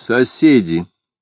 Соседи.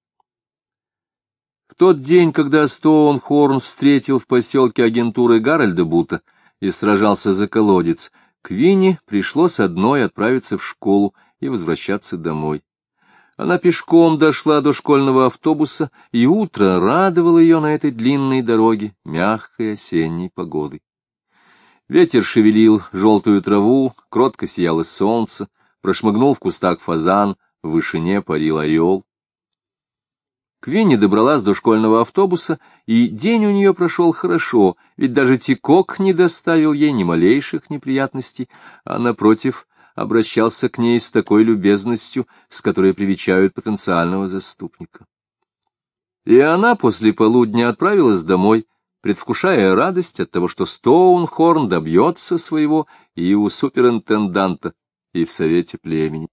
В тот день, когда Стоунхорн встретил в поселке агентуры Гарольда Бута и сражался за колодец, Квинни пришлось одной отправиться в школу и возвращаться домой. Она пешком дошла до школьного автобуса, и утро радовало ее на этой длинной дороге мягкой осенней погодой. Ветер шевелил желтую траву, кротко сияло солнце, прошмыгнул в кустах фазан, в вышине парил орел. Квинни добралась до школьного автобуса, и день у нее прошел хорошо, ведь даже Тикок не доставил ей ни малейших неприятностей, а, напротив, обращался к ней с такой любезностью, с которой привечают потенциального заступника. И она после полудня отправилась домой, предвкушая радость от того, что Стоунхорн добьется своего и у суперинтенданта, и в совете племени.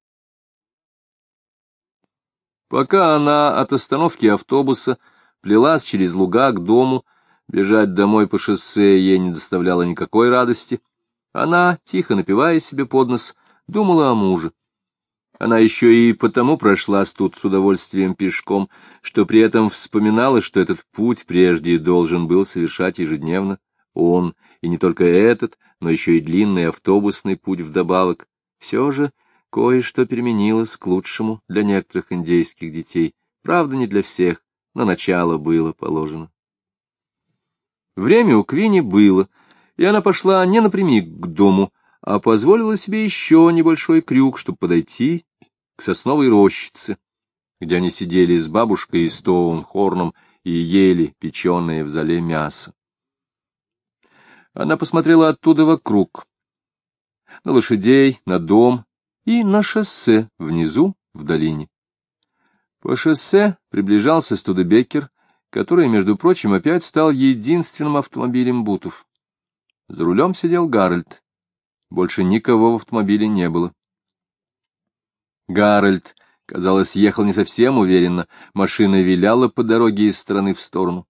Пока она от остановки автобуса плелась через луга к дому, бежать домой по шоссе ей не доставляло никакой радости. Она, тихо напивая себе под нос, думала о муже. Она еще и потому прошлась тут с удовольствием пешком, что при этом вспоминала, что этот путь прежде должен был совершать ежедневно он, и не только этот, но еще и длинный автобусный путь вдобавок. Все же кое-что переменилось к лучшему для некоторых индейских детей. Правда, не для всех, но начало было положено. Время у Квинни было, и она пошла не напрямик к дому, а позволила себе еще небольшой крюк, чтобы подойти к сосновой рощице, где они сидели с бабушкой и Стоунхорном и ели печеное в зале мясо. Она посмотрела оттуда вокруг, на лошадей, на дом и на шоссе внизу, в долине. По шоссе приближался Студебекер, который, между прочим, опять стал единственным автомобилем Бутов. За рулем сидел Гарольд. Больше никого в автомобиле не было. Гарольд, казалось, ехал не совсем уверенно, машина виляла по дороге из стороны в сторону.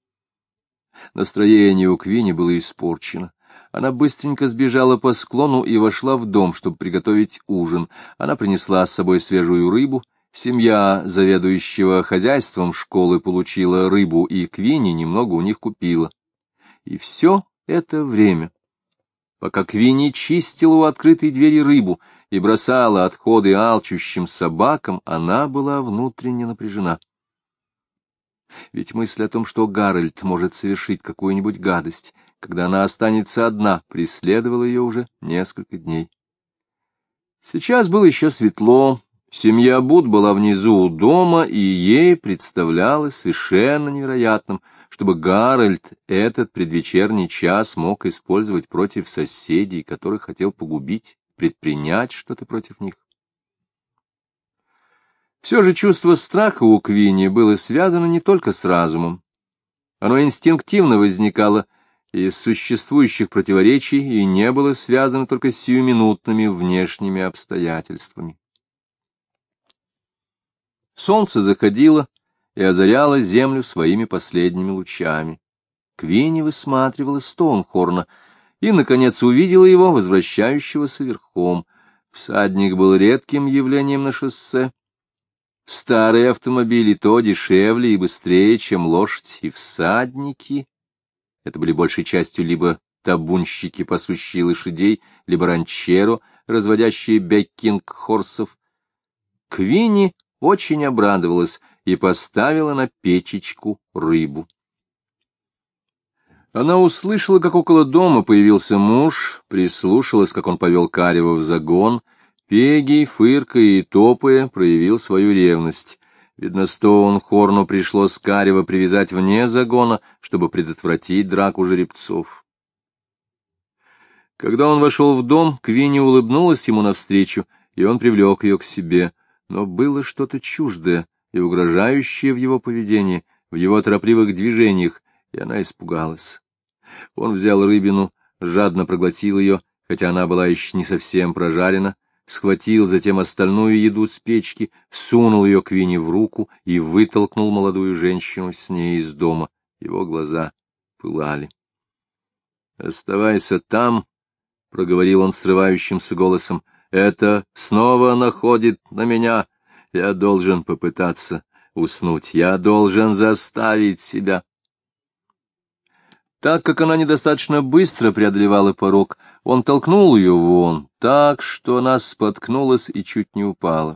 Настроение у Квинни было испорчено. Она быстренько сбежала по склону и вошла в дом, чтобы приготовить ужин. Она принесла с собой свежую рыбу. Семья заведующего хозяйством школы получила рыбу, и Квинни немного у них купила. И все это время, пока Квинни чистила у открытой двери рыбу и бросала отходы алчущим собакам, она была внутренне напряжена. Ведь мысль о том, что Гарольд может совершить какую-нибудь гадость, когда она останется одна, преследовала ее уже несколько дней. Сейчас было еще светло, семья Бут была внизу у дома, и ей представлялось совершенно невероятным, чтобы Гарольд этот предвечерний час мог использовать против соседей, которых хотел погубить, предпринять что-то против них. Все же чувство страха у Квинни было связано не только с разумом. Оно инстинктивно возникало из существующих противоречий и не было связано только с сиюминутными внешними обстоятельствами. Солнце заходило и озаряло землю своими последними лучами. Квинни высматривала Стоунхорна и, наконец, увидела его, возвращающегося верхом. Всадник был редким явлением на шоссе. Старые автомобили то дешевле и быстрее, чем лошадь, и всадники. Это были большей частью либо табунщики, пасущие лошадей, либо ранчеро, разводящие беккинг-хорсов. Квинни очень обрадовалась и поставила на печечку рыбу. Она услышала, как около дома появился муж, прислушалась, как он повел Карева в загон. Пегий, фыркая и топая, проявил свою ревность. Видно, Стоунхорну пришлось Карева привязать вне загона, чтобы предотвратить драку жеребцов. Когда он вошел в дом, Квинни улыбнулась ему навстречу, и он привлек ее к себе. Но было что-то чуждое и угрожающее в его поведении, в его торопливых движениях, и она испугалась. Он взял рыбину, жадно проглотил ее, хотя она была еще не совсем прожарена, схватил затем остальную еду с печки, сунул ее Квинни в руку и вытолкнул молодую женщину с ней из дома. Его глаза пылали. — Оставайся там, — проговорил он срывающимся голосом, — это снова находит на меня. Я должен попытаться уснуть. Я должен заставить себя. Так как она недостаточно быстро преодолевала порог, он толкнул ее вон, так, что она споткнулась и чуть не упала.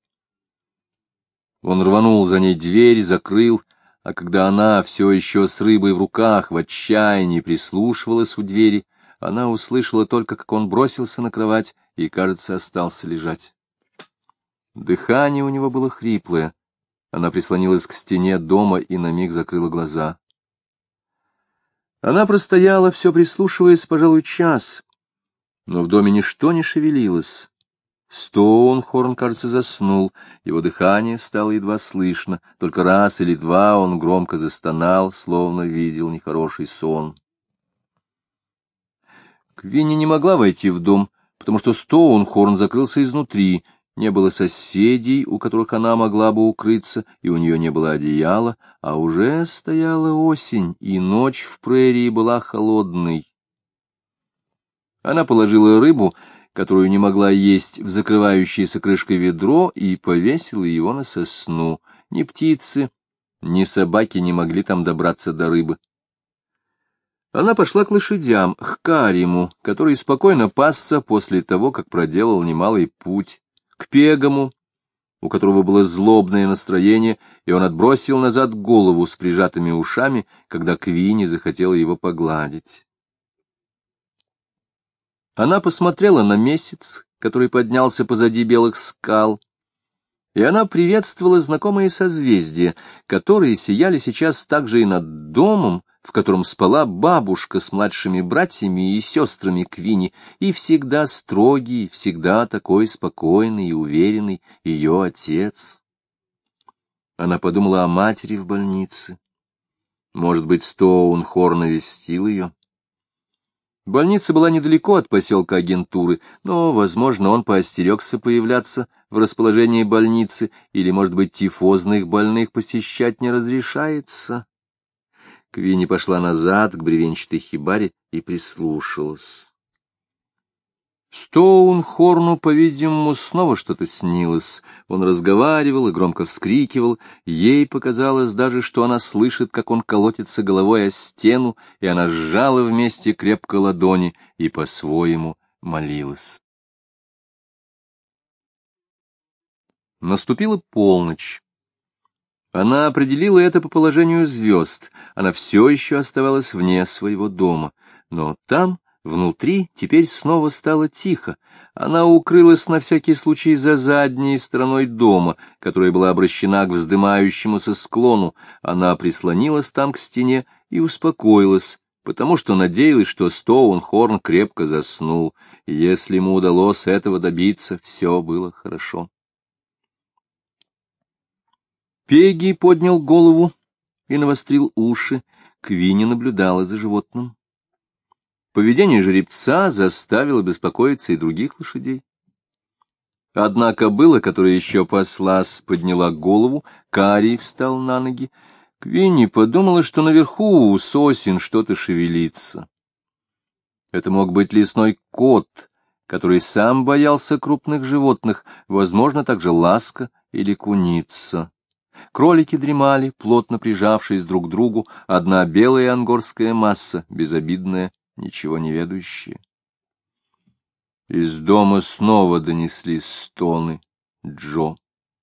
Он рванул за ней дверь, закрыл, а когда она, все еще с рыбой в руках, в отчаянии прислушивалась у двери, она услышала только, как он бросился на кровать и, кажется, остался лежать. Дыхание у него было хриплое. Она прислонилась к стене дома и на миг закрыла глаза. Она простояла, все прислушиваясь, пожалуй, час, но в доме ничто не шевелилось. Стоунхорн, кажется, заснул, его дыхание стало едва слышно, только раз или два он громко застонал, словно видел нехороший сон. Квинни не могла войти в дом, потому что Стоунхорн закрылся изнутри, не было соседей, у которых она могла бы укрыться, и у нее не было одеяла, а уже стояла осень, и ночь в прерии была холодной. Она положила рыбу, которую не могла есть, в закрывающееся крышкой ведро, и повесила его на сосну. Ни птицы, ни собаки не могли там добраться до рыбы. Она пошла к лошадям, к Кариму, который спокойно пасся после того, как проделал немалый путь, к Пегому, у которого было злобное настроение, и он отбросил назад голову с прижатыми ушами, когда Квинни захотела его погладить. Она посмотрела на месяц, который поднялся позади белых скал, и она приветствовала знакомые созвездия, которые сияли сейчас также и над домом, в котором спала бабушка с младшими братьями и сестрами Квинни, и всегда строгий, всегда такой спокойный и уверенный ее отец. Она подумала о матери в больнице. Может быть, Стоунхорн навестил ее? Больница была недалеко от поселка Агентуры, но, возможно, он поостерегся появляться в расположении больницы, или, может быть, тифозных больных посещать не разрешается. Квинни пошла назад к бревенчатой хибаре и прислушалась. Стоунхорну, по-видимому, снова что-то снилось. Он разговаривал и громко вскрикивал. Ей показалось даже, что она слышит, как он колотится головой о стену, и она сжала вместе крепко ладони и по-своему молилась. Наступила полночь. Она определила это по положению звезд. Она все еще оставалась вне своего дома, но там, внутри, теперь снова стало тихо. Она укрылась на всякий случай за задней стороной дома, которая была обращена к вздымающемуся склону. Она прислонилась там к стене и успокоилась, потому что надеялась, что Стоунхорн крепко заснул, и если ему удалось этого добиться, все было хорошо. Пегги поднял голову и навострил уши. Квинни наблюдала за животным. Поведение жеребца заставило беспокоиться и других лошадей. Одна кобыла, которая еще паслась, подняла голову, Карий встал на ноги. Квинни подумала, что наверху у сосен что-то шевелится. Это мог быть лесной кот, который сам боялся крупных животных, возможно, также ласка или куница. Кролики дремали, плотно прижавшись друг к другу, одна белая ангорская масса, безобидная, ничего не ведающая. Из дома снова донеслись стоны Джо.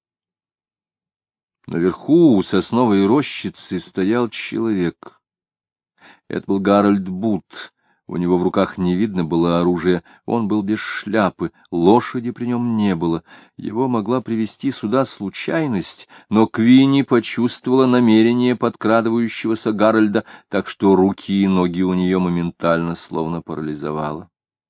Наверху у сосновой рощицы стоял человек. Это был Гарольд Бут. У него в руках не видно было оружия, он был без шляпы, лошади при нем не было. Его могла привести сюда случайность, но Квинни почувствовала намерение подкрадывающегося Гарольда, так что руки и ноги у нее моментально словно парализовало.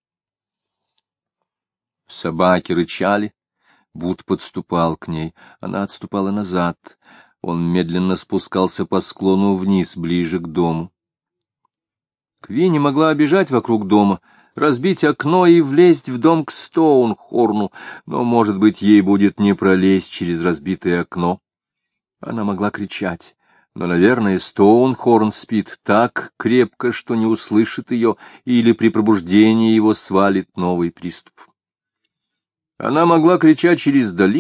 Собаки рычали, Бут подступал к ней, она отступала назад. Он медленно спускался по склону вниз, ближе к дому. Квинни могла обежать вокруг дома, разбить окно и влезть в дом к Стоунхорну, но, может быть, ей будет не пролезть через разбитое окно. Она могла кричать, но, наверное, Стоунхорн спит так крепко, что не услышит ее, или при пробуждении его свалит новый приступ. Она могла кричать через долину,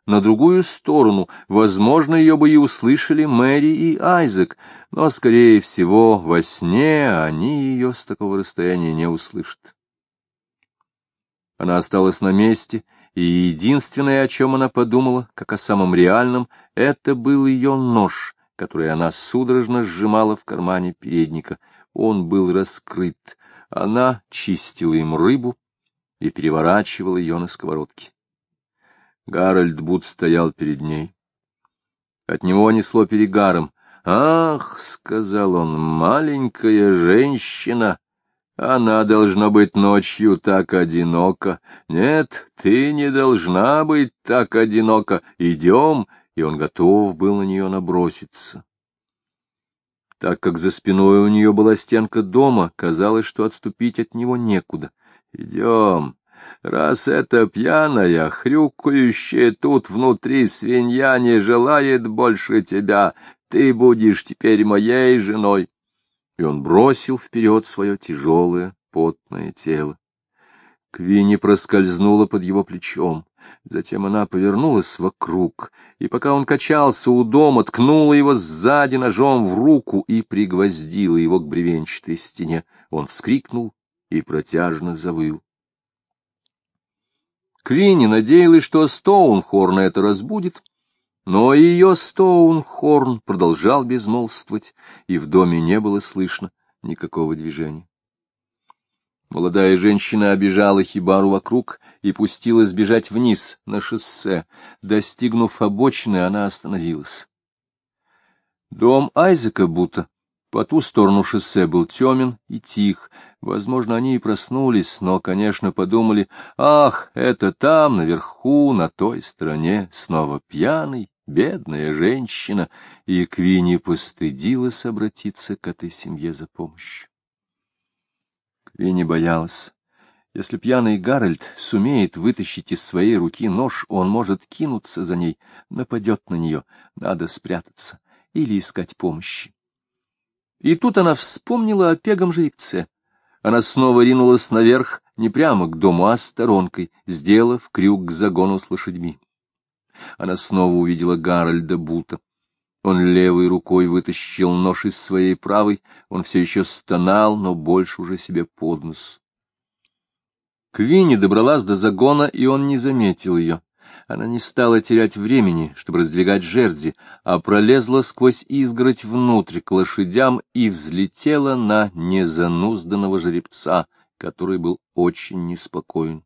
на другую сторону. Возможно, ее бы и услышали Мэри и Айзек, но, скорее всего, во сне они ее с такого расстояния не услышат. Она осталась на месте, и единственное, о чем она подумала, как о самом реальном, это был ее нож, который она судорожно сжимала в кармане передника. Он был раскрыт. Она чистила им рыбу и переворачивала ее на сковородке. Гарольд Бут стоял перед ней. От него несло перегаром. «Ах, — сказал он, — маленькая женщина! Она должна быть ночью так одинока. Нет, ты не должна быть так одинока. Идем!» И он готов был на нее наброситься. Так как за спиной у нее была стенка дома, казалось, что отступить от него некуда. «Идем! Раз эта пьяная, хрюкающая тут внутри свинья не желает больше тебя, ты будешь теперь моей женой!» И он бросил вперед свое тяжелое, потное тело. Квинни проскользнула под его плечом. Затем она повернулась вокруг, и пока он качался у дома, ткнула его сзади ножом в руку и пригвоздила его к бревенчатой стене. Он вскрикнул и протяжно завыл. Квинни надеялась, что Стоунхорн это разбудит, но ее Стоунхорн продолжал безмолвствовать, и в доме не было слышно никакого движения. Молодая женщина обежала хибару вокруг и пустилась бежать вниз, на шоссе. Достигнув обочины, она остановилась. Дом Айзека Бута по ту сторону шоссе был темен и тих. Возможно, они и проснулись, но, конечно, подумали: «Ах, это там, наверху, на той стороне, снова пьяный, бедная женщина», и Квинни постыдилась обратиться к этой семье за помощью. Квинни боялась. Если пьяный Гарольд сумеет вытащить из своей руки нож, он может кинуться за ней, нападет на нее. Надо спрятаться или искать помощи. И тут она вспомнила о пегом жеребце. Она снова ринулась наверх, не прямо к дому, а сторонкой, сделав крюк к загону с лошадьми. Она снова увидела Гарольда Бута. Он левой рукой вытащил нож из своей правой, он все еще стонал, но больше уже себе под нос. Квинни добралась до загона, и он не заметил ее. Она не стала терять времени, чтобы раздвигать жерди, а пролезла сквозь изгородь внутрь к лошадям и взлетела на незанузданного жеребца, который был очень неспокоен.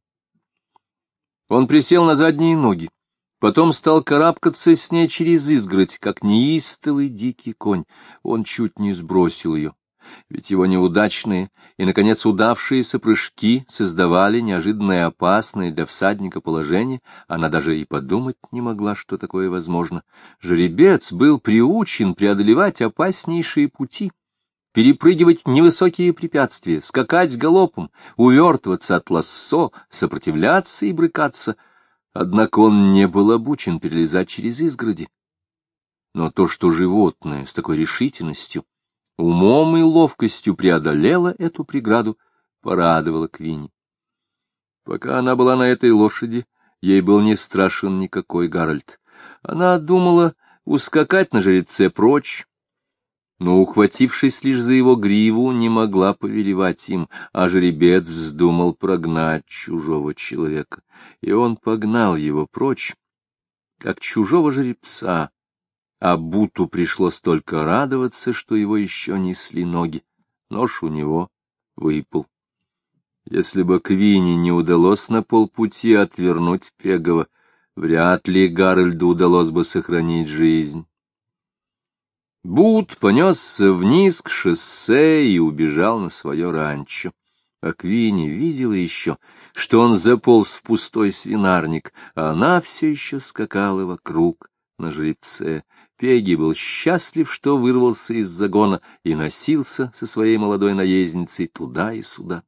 Он присел на задние ноги. Потом стал карабкаться с ней через изгородь, как неистовый дикий конь. Он чуть не сбросил ее, ведь его неудачные и, наконец, удавшиеся прыжки создавали неожиданное опасное для всадника положение. Она даже и подумать не могла, что такое возможно. Жеребец был приучен преодолевать опаснейшие пути, перепрыгивать невысокие препятствия, скакать галопом, увертываться от лассо, сопротивляться и брыкаться. Однако он не был обучен перелезать через изгороди. Но то, что животное с такой решительностью, умом и ловкостью преодолело эту преграду, порадовало Квинни. Пока она была на этой лошади, ей был не страшен никакой Гарольд. Она думала ускакать на жеребце прочь, но, ухватившись лишь за его гриву, не могла повелевать им, а жеребец вздумал прогнать чужого человека. И он погнал его прочь, как чужого жеребца, а Буту пришлось только радоваться, что его еще несли ноги. Нож у него выпал. Если бы Квинни не удалось на полпути отвернуть Пегова, вряд ли Гарольду удалось бы сохранить жизнь. Бут понесся вниз к шоссе и убежал на свое ранчо. А Квинни видела еще, что он заполз в пустой свинарник, а она все еще скакала вокруг на жеребце. Пеги был счастлив, что вырвался из загона и носился со своей молодой наездницей туда и сюда.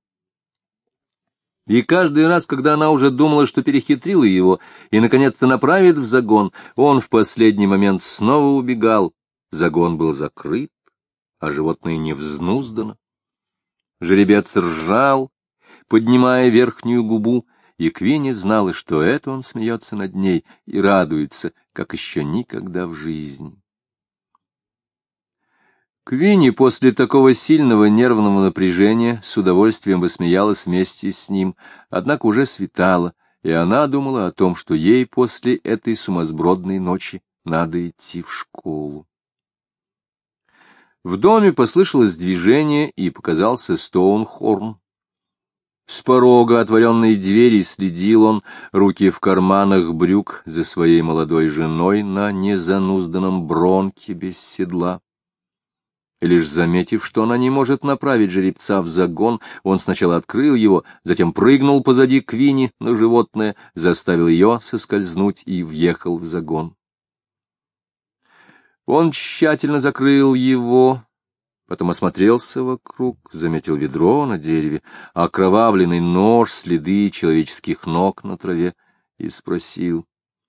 И каждый раз, когда она уже думала, что перехитрила его и, наконец-то, направит в загон, он в последний момент снова убегал. Загон был закрыт, а животное не взнуздано. Жеребец ржал, поднимая верхнюю губу, и Квинни знала, что это он смеется над ней и радуется, как еще никогда в жизни. Квинни после такого сильного нервного напряжения с удовольствием посмеялась вместе с ним, однако уже светало, и она думала о том, что ей после этой сумасбродной ночи надо идти в школу. В доме послышалось движение, и показался Стоунхорн. С порога отворенной двери следил он, руки в карманах брюк, за своей молодой женой на незанузданном бронке без седла. И лишь заметив, что она не может направить жеребца в загон, он сначала открыл его, затем прыгнул позади Квинни на животное, заставил ее соскользнуть и въехал в загон. Он тщательно закрыл его, потом осмотрелся вокруг, заметил ведро на дереве, окровавленный нож, следы человеческих ног на траве, и спросил: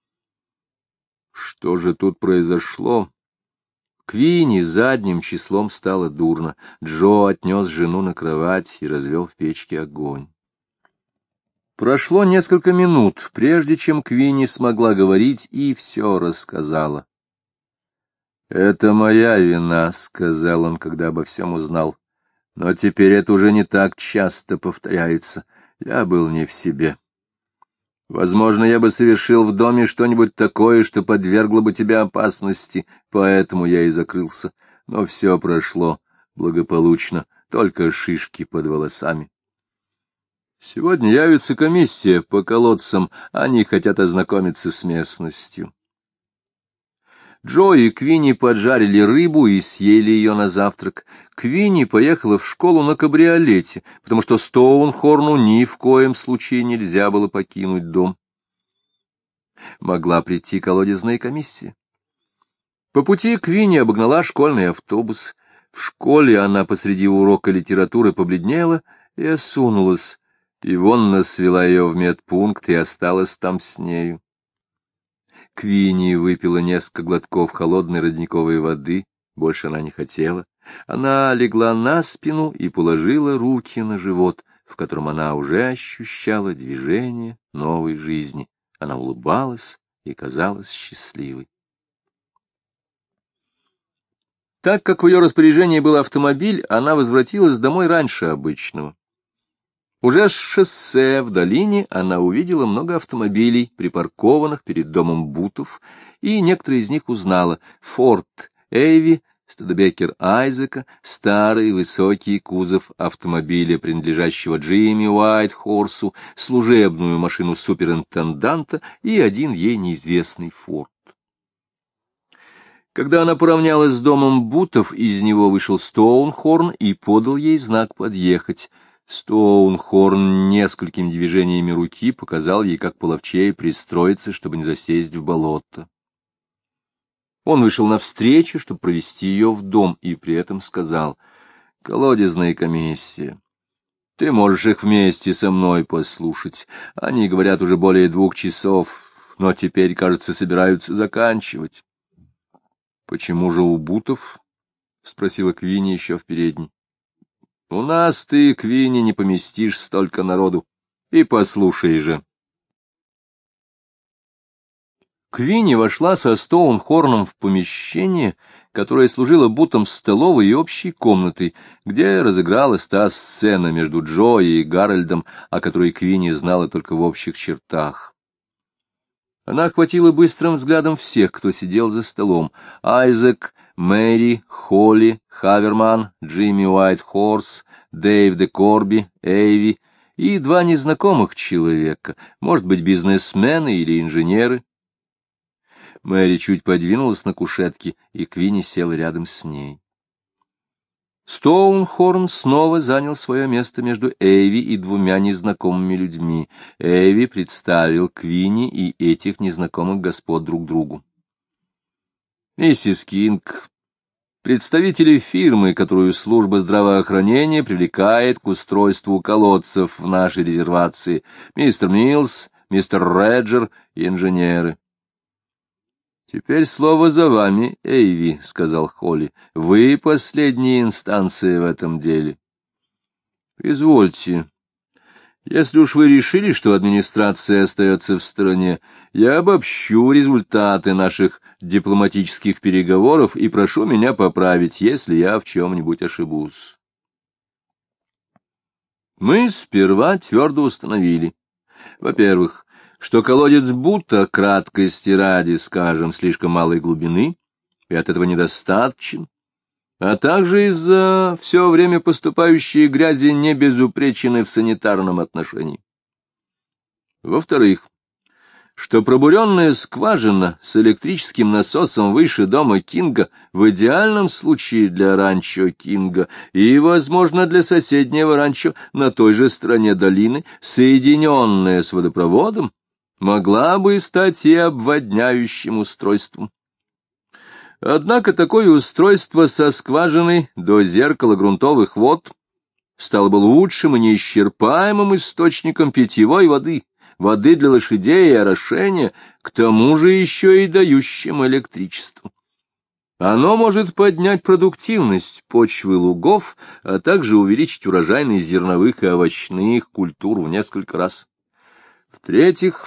«Что же тут произошло?» Квинни задним числом стало дурно. Джо отнес жену на кровать и развел в печке огонь. Прошло несколько минут, прежде чем Квинни смогла говорить, и все рассказала. «Это моя вина», — сказал он, когда обо всем узнал. «Но теперь это уже не так часто повторяется. Я был не в себе. Возможно, я бы совершил в доме что-нибудь такое, что подвергло бы тебя опасности, поэтому я и закрылся. Но все прошло благополучно, только шишки под волосами. Сегодня явится комиссия по колодцам, они хотят ознакомиться с местностью». Джо и Квинни поджарили рыбу и съели ее на завтрак. Квинни поехала в школу на кабриолете, потому что Стоунхорну ни в коем случае нельзя было покинуть дом. Могла прийти колодезная комиссия. По пути Квинни обогнала школьный автобус. В школе она посреди урока литературы побледнела и осунулась. Ивонна свела ее в медпункт и осталась там с нею. Квинни выпила несколько глотков холодной родниковой воды, больше она не хотела. Она легла на спину и положила руки на живот, в котором она уже ощущала движение новой жизни. Она улыбалась и казалась счастливой. Так как в ее распоряжении был автомобиль, она возвратилась домой раньше обычного. Уже с шоссе в долине она увидела много автомобилей, припаркованных перед домом Бутов, и некоторые из них узнала: Форд Эйви, Студебекер Айзека, старый высокий кузов автомобиля, принадлежащего Джимми Уайтхорсу, служебную машину суперинтенданта и один ей неизвестный Форд. Когда она поравнялась с домом Бутов, из него вышел Стоунхорн и подал ей знак подъехать. Стоунхорн несколькими движениями руки показал ей, как половчее пристроиться, чтобы не засесть в болото. Он вышел навстречу, чтобы провести ее в дом, и при этом сказал: «Колодезная комиссия, ты можешь их вместе со мной послушать. Они говорят уже более 2 часов, но теперь, кажется, собираются заканчивать». «Почему же у Бутов?» — спросила Квинни еще в передней. «У нас ты, Квинни, не поместишь столько народу. И послушай же». Квинни вошла со Стоунхорном в помещение, которое служило Бутом столовой и общей комнатой, где разыгралась та сцена между Джо и Гарольдом, о которой Квинни знала только в общих чертах. Она охватила быстрым взглядом всех, кто сидел за столом: Айзек, Мэри, Холли, Хаверман, Джимми Уайтхорс, Дэйв де Корби, Эйви и 2 незнакомых человека, может быть, бизнесмены или инженеры. Мэри чуть подвинулась на кушетке, и Квинни села рядом с ней. Стоунхорн снова занял свое место между Эйви и 2 незнакомыми людьми. Эйви представил Квинни и этих незнакомых господ друг другу. «Миссис Кинг, представители фирмы, которую служба здравоохранения привлекает к устройству колодцев в нашей резервации, мистер Милс, мистер Реджер и инженеры». «Теперь слово за вами, Эйви», — сказал Холли. «Вы последняя инстанция в этом деле». «Извольте. Если уж вы решили, что администрация остается в стороне, я обобщу результаты наших дипломатических переговоров и прошу меня поправить, если я в чем-нибудь ошибусь. Мы сперва твердо установили, во-первых, что колодец Бута, краткости ради, скажем, слишком малой глубины, и от этого недостаточен, а также из-за все время поступающей грязи не безупречены в санитарном отношении. Во-вторых, что пробуренная скважина с электрическим насосом выше дома Кинга в идеальном случае для ранчо Кинга и, возможно, для соседнего ранчо на той же стороне долины, соединенная с водопроводом, могла бы стать и обводняющим устройством. Однако такое устройство со скважиной до зеркала грунтовых вод стало бы лучшим и неисчерпаемым источником питьевой воды, воды для лошадей и орошения, к тому же еще и дающим электричество. Оно может поднять продуктивность почвы лугов, а также увеличить урожайность зерновых и овощных культур в несколько раз. В-третьих,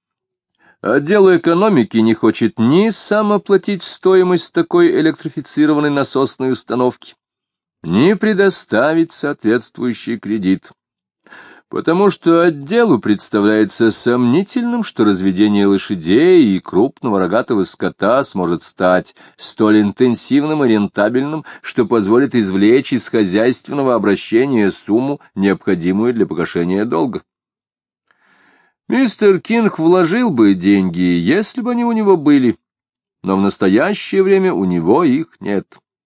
отдел экономики не хочет ни сам оплатить стоимость такой электрифицированной насосной установки, ни предоставить соответствующий кредит, потому что отделу представляется сомнительным, что разведение лошадей и крупного рогатого скота сможет стать столь интенсивным и рентабельным, что позволит извлечь из хозяйственного обращения сумму, необходимую для погашения долга. Мистер Кинг вложил бы деньги, если бы они у него были, но в настоящее время у него их нет.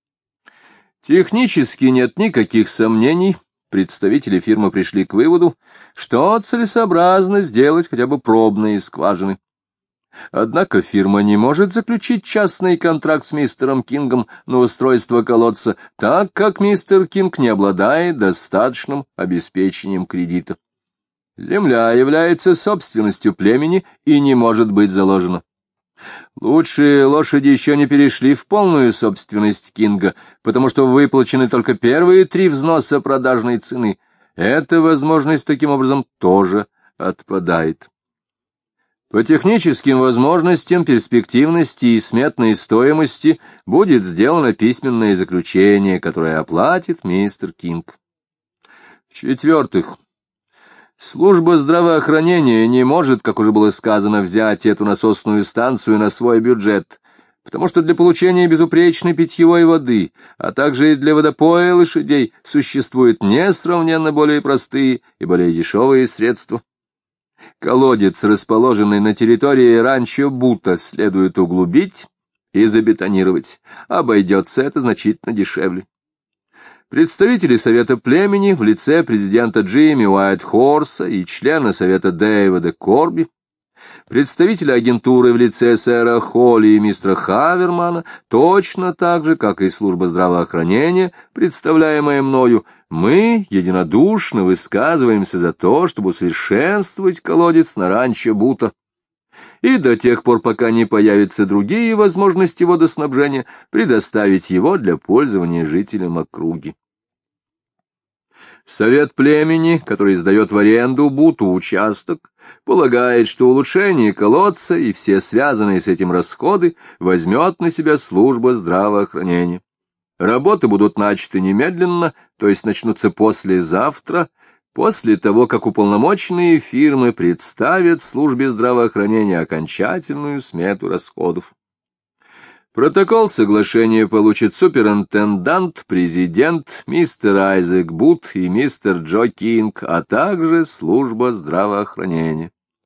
Технически нет никаких сомнений. Представители фирмы пришли к выводу, что целесообразно сделать хотя бы пробные скважины. Однако фирма не может заключить частный контракт с мистером Кингом на устройство колодца, так как мистер Кинг не обладает достаточным обеспечением кредита. Земля является собственностью племени и не может быть заложена. Лучшие лошади еще не перешли в полную собственность Кинга, потому что выплачены только первые 3 взноса продажной цены. Эта возможность таким образом тоже отпадает. По техническим возможностям, перспективности и сметной стоимости будет сделано письменное заключение, которое оплатит мистер Кинг. В-четвертых, служба здравоохранения не может, как уже было сказано, взять эту насосную станцию на свой бюджет, потому что для получения безупречной питьевой воды, а также и для водопоя лошадей существуют несравненно более простые и более дешевые средства. Колодец, расположенный на территории ранчо Бута, следует углубить и забетонировать. Обойдется это значительно дешевле. Представители Совета племени в лице президента Джимми Уайтхорса и члена Совета Дэвида Корби, представители агентуры в лице сэра Холли и мистера Хавермана, точно так же, как и служба здравоохранения, представляемая мною, мы единодушно высказываемся за то, чтобы усовершенствовать колодец на ранчо Бута. И до тех пор, пока не появятся другие возможности водоснабжения, предоставить его для пользования жителям округи. Совет племени, который сдает в аренду Буту участок, полагает, что улучшение колодца и все связанные с этим расходы возьмет на себя служба здравоохранения. Работы будут начаты немедленно, то есть начнутся послезавтра, после того, как уполномоченные фирмы представят службе здравоохранения окончательную смету расходов. Протокол соглашения получит суперинтендант, президент, мистер Айзек Бут и мистер Джо Кинг, а также служба здравоохранения.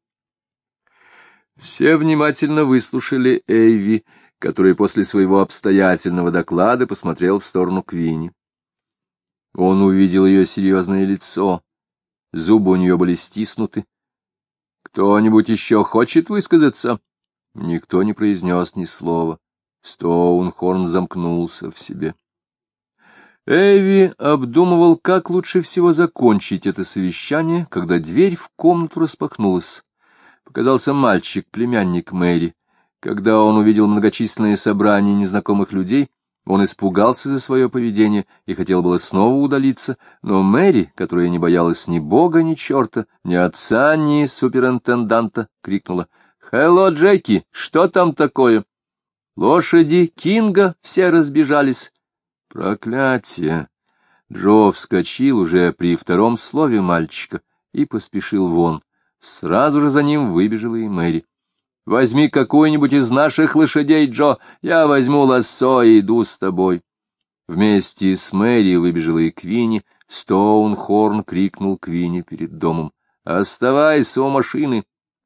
Все внимательно выслушали Эйви, который после своего обстоятельного доклада посмотрел в сторону Квинни. Он увидел ее серьезное лицо, зубы у нее были стиснуты. «Кто-нибудь еще хочет высказаться?» Никто не произнес ни слова. Стоунхорн замкнулся в себе. Эви обдумывал, как лучше всего закончить это совещание, когда дверь в комнату распахнулась. Показался мальчик, племянник Мэри. Когда он увидел многочисленные собрания незнакомых людей, Он испугался за свое поведение и хотел было снова удалиться, но Мэри, которая не боялась ни бога, ни черта, ни отца, ни суперинтенданта, крикнула: «Хелло, Джеки, что там такое?» «Лошади Кинга все разбежались». «Проклятие!» Джо вскочил уже при втором слове мальчика и поспешил вон. Сразу же за ним выбежала и Мэри. «Возьми какую-нибудь из наших лошадей, Джо, я возьму лассо и иду с тобой». Вместе с Мэри выбежала и Квинни. Стоунхорн крикнул Квинни перед домом: «Оставайся у машины».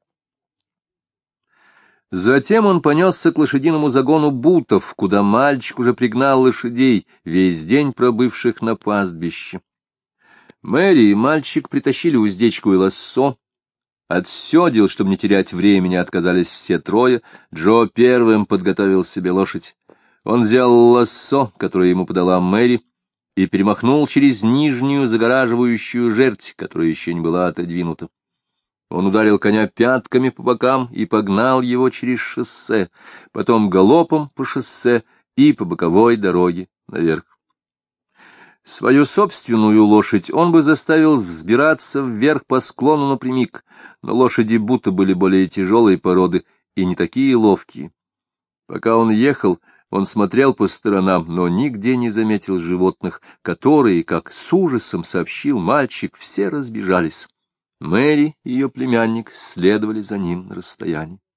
Затем он понесся к лошадиному загону Бутов, куда мальчик уже пригнал лошадей, весь день пробывших на пастбище. Мэри и мальчик притащили уздечку и лассо. От сёдел, чтобы не терять времени, отказались все трое. Джо первым подготовил себе лошадь. Он взял лассо, которое ему подала Мэри, и перемахнул через нижнюю загораживающую жерть, которая еще не была отодвинута. Он ударил коня пятками по бокам и погнал его через шоссе, потом галопом по шоссе и по боковой дороге наверх. Свою собственную лошадь он бы заставил взбираться вверх по склону напрямик, но лошади будто были более тяжелой породы и не такие ловкие. Пока он ехал, он смотрел по сторонам, но нигде не заметил животных, которые, как с ужасом сообщил мальчик, все разбежались. Мэри и ее племянник следовали за ним на расстоянии.